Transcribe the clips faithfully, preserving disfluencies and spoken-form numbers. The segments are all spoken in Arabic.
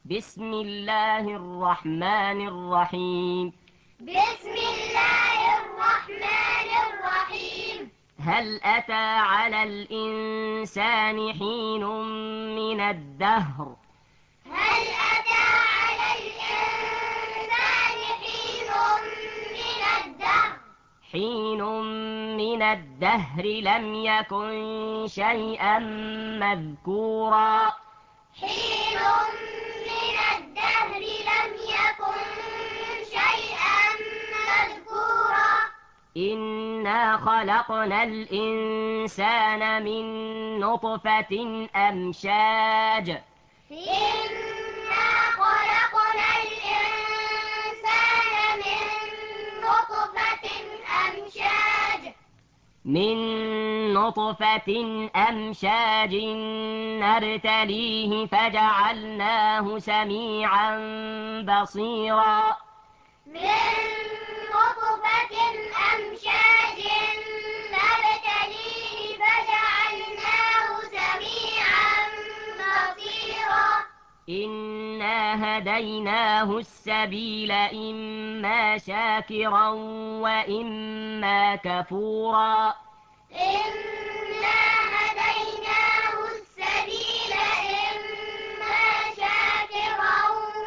بسم الله الرحمن الرحيم بسم الله الرحمن الرحيم هل أتى على الإنسان حين من الدهر هل أتى على الإنسان حين من الدهر حين من الدهر لم يكن شيئا مذكورا حين من الدهر لم يكن شيئا مذكورا إنا خلقنا الإنسان من نطفة أمشاج إنا خلقنا الإنسان من نطفة أمشاج من نطفة أمشاج نبتليه فجعلناه سميعا بصيرا من نطفة أمشاج نبتليه فجعلناه سميعا بصيرا إنا هديناه السبيل إما شاكرا وإما كفورا إنا هديناه السبيل إما شاكرا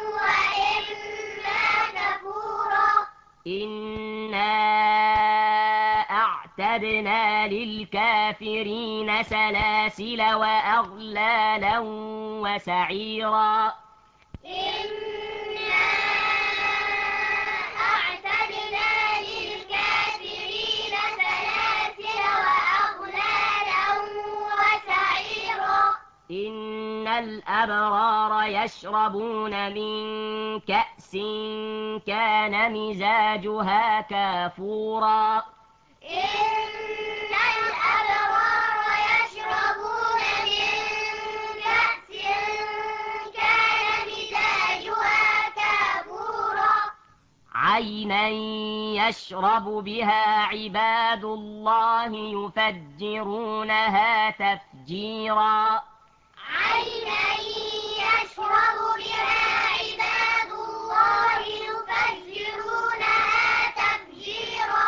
وإما كفورا إنا أعتدنا للكافرين سلاسل وأغلالا وسعيرا إنا أعتدنا للكافرين سلاسل وأغلالا وسعيرا إن الأبرار يشربون من كأس كان مزاجها كافورا إن الأبرار يشربون من كأس كان مزاجها كافورا عينا يشرب بها عباد الله يفجرونها تفجيرا عينا يشرب بها عباد الله يفجرونها تفجيرا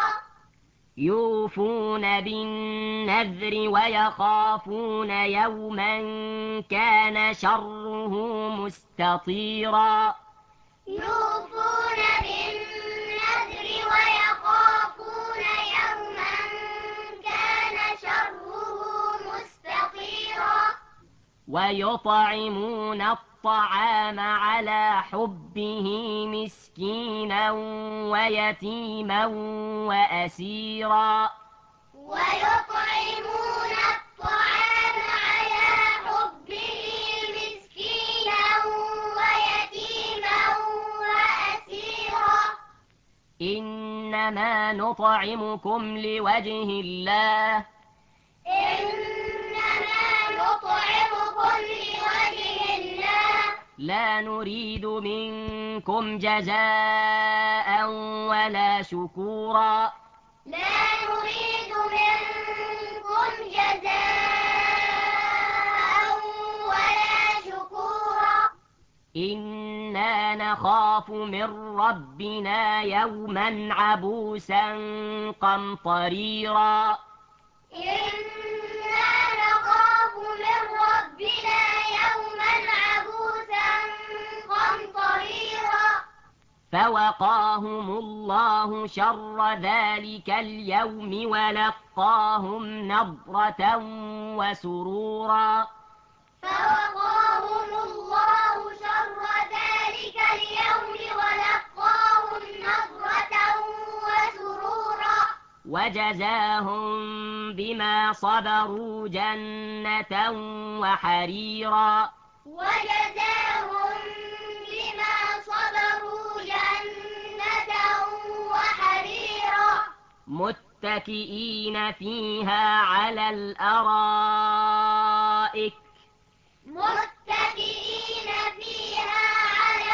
يوفون بالنذر ويخافون يوما كان شره مستطيرا يوفون بالنذر ويخافون يوما كان شره مستطيرا ويطعمون الطعام على حبه مسكينا ويتيما وأسيرا ويطعمون الطعام على حبه مسكينا ويتيما وأسيرا إنما نطعمكم لوجه الله إنما نطعمكم لوجه الله لا نريد منكم جزاء ولا شكورا لا نريد منكم جزاء ولا شكورا إنا نخاف من ربنا يوما عبوسا قمطريرا إنا نخاف من ربنا يوما عبوسا قمطريرا فوقاهم الله شر ذلك اليوم ولقاهم نضرة وسرورا فوقاهم الله شر ذلك اليوم ولقاهم نضرة وسرورا وجزاهم بما صبروا جنة وحريرا وجزاهم بما صبروا جنة وحريرا متكئين فيها على الأرائك متكئين فيها على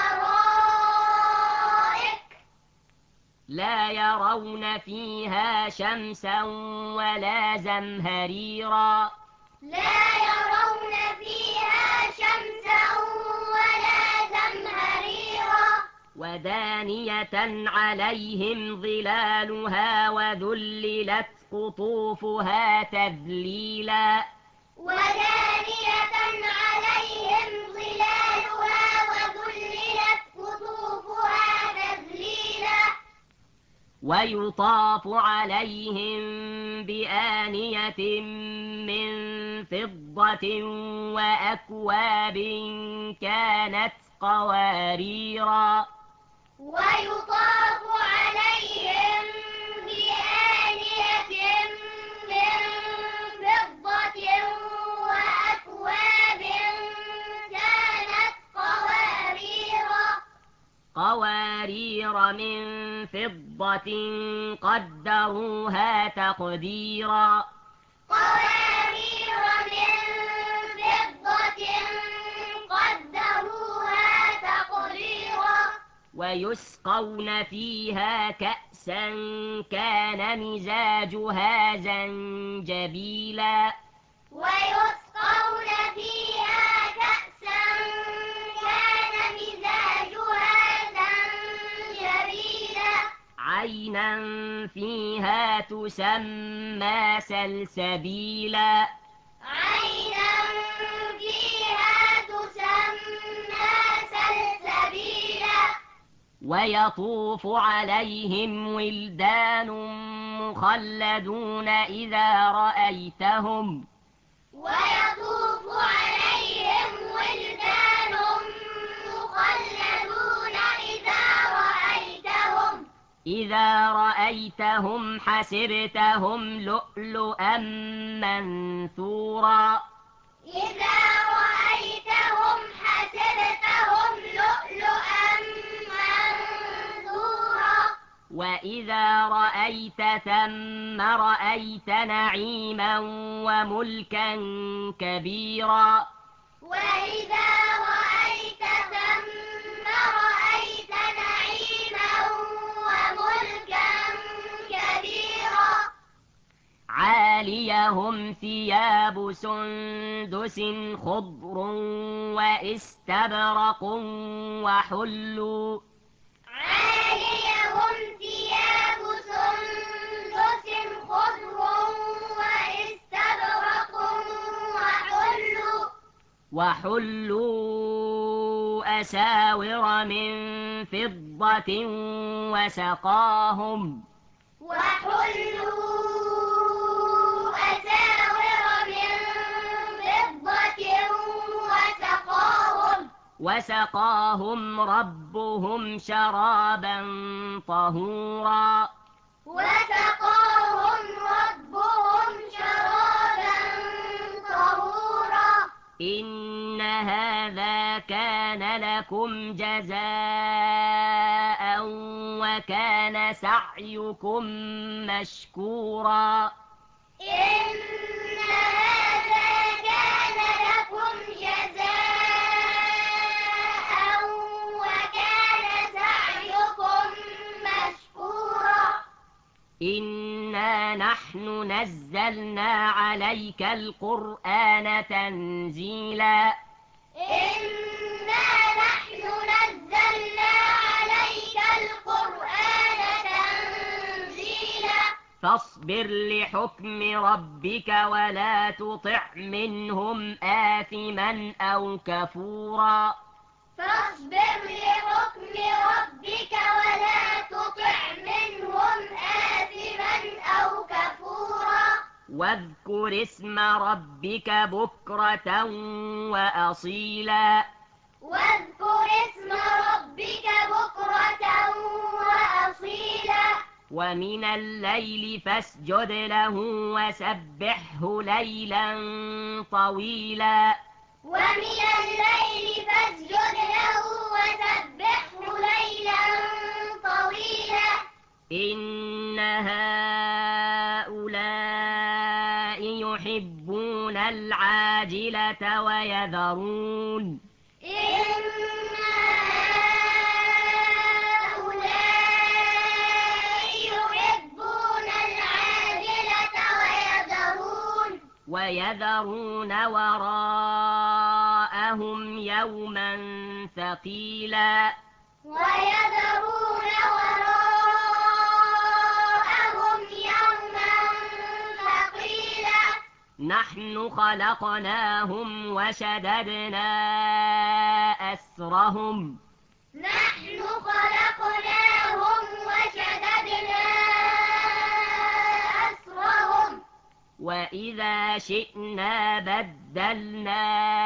الأرائك لا يرون فيها شمسا ولا زمهريرا لا يرون فيها شمسا ولا ودانية عليهم ظلالها وذللت قطوفها تذليلا ودانية عليهم ظلالها وذللت قطوفها تذليلا ويطاف عليهم بآنية من فضة وأكواب كانت قواريرا ويطاف عليهم بآنية من فضة وأكواب كانت قواريرا قوارير من فضة قدروها تقديرا قوارير من فضة قدروها تقديرا ويسقون فيها كأسا كان مزاجها زنجبيلا ويسقون فيها كأسا كان مزاجها زنجبيلا عينا فيها تسمى سلسبيلا عينا فيها تسمى سلسبيلا ويطوف عليهم ولدان مخلدون إذا رأيتهم ويطوف عليهم ولدان مخلدون إذا رأيتهم إذا رأيتهم حسبتهم لؤلؤا منثورا إذا رأيتهم حسبتهم لؤلؤا منثورا وإذا رأيت ثم رأيت نعيما وملكا كبيرا وإذا رأيت ثم رأيت نعيما وملكا كبيرا عاليهم ثياب سندس خضر وإستبرق وحلوا عاليهم ثياب سندس خضر واستبرق وحلوا وحلوا أساور من فضة وسقاهم وحلوا أساور من فضة وسقاهم وسقاهم ربهم شرابا طهورا وسقاهم ربهم شرابا طهورا إن هذا كان لكم جزاء وكان سعيكم مشكورا إن هذا كان لكم جزاء وكان سعيكم مشكورا إنا نحن نزلنا عليك القرآن تنزيلا إنا نحن نزلنا عليك القرآن تنزيلا فاصبر لحكم ربك ولا تطع منهم آثما أو كفورا فاصبر لحكم ربك ولا تطع منهم آثما أو كفورا واذكر اسم ربك بكرة وأصيلا واذكر اسم ربك بكرة وأصيلا ومن الليل فاسجد له وسبحه ليلا طويلا ومن الليل فاسجد له وسبحه ليلا طويلا إن هؤلاء يحبون العاجلة ويذرون إن هؤلاء يحبون العاجلة ويذرون ويذرون وراءهم يوما ثقيلا ويذرون وراءهم يوما ثقيلا نحن خلقناهم وشددنا أسرهم نحن خلقناهم وشددنا أسرهم وإذا شئنا بدلنا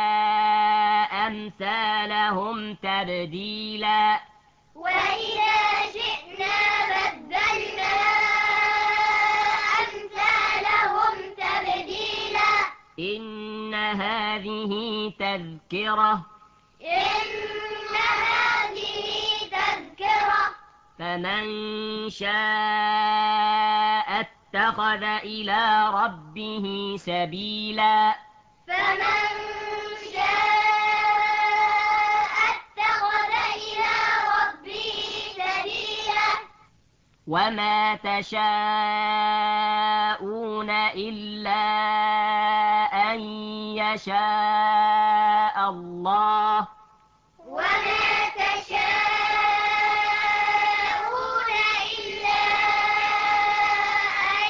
أمثالهم تبديلا وإذا شئنا بدلنا أمثالهم تبديلا إن هذه تذكرة إن هذه تذكرة فمن شاء اتخذ إلى ربه سبيلا فمن شاء اتخذ إلى ربه سبيلا وما تشاءون إلا أن يشاء الله وما تشاءون إلا أن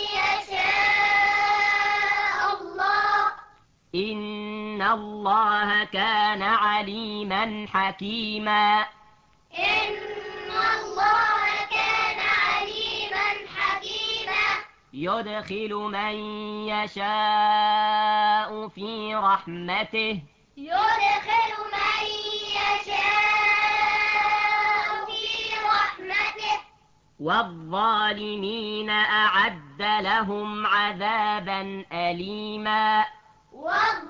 يشاء الله إن الله كان عليما حكيما إن الله كان عليما حكيما يدخل من يشاء في رحمته يدخل من يشاء في رحمته والظالمين أعد لهم عذابا أليما والظالمين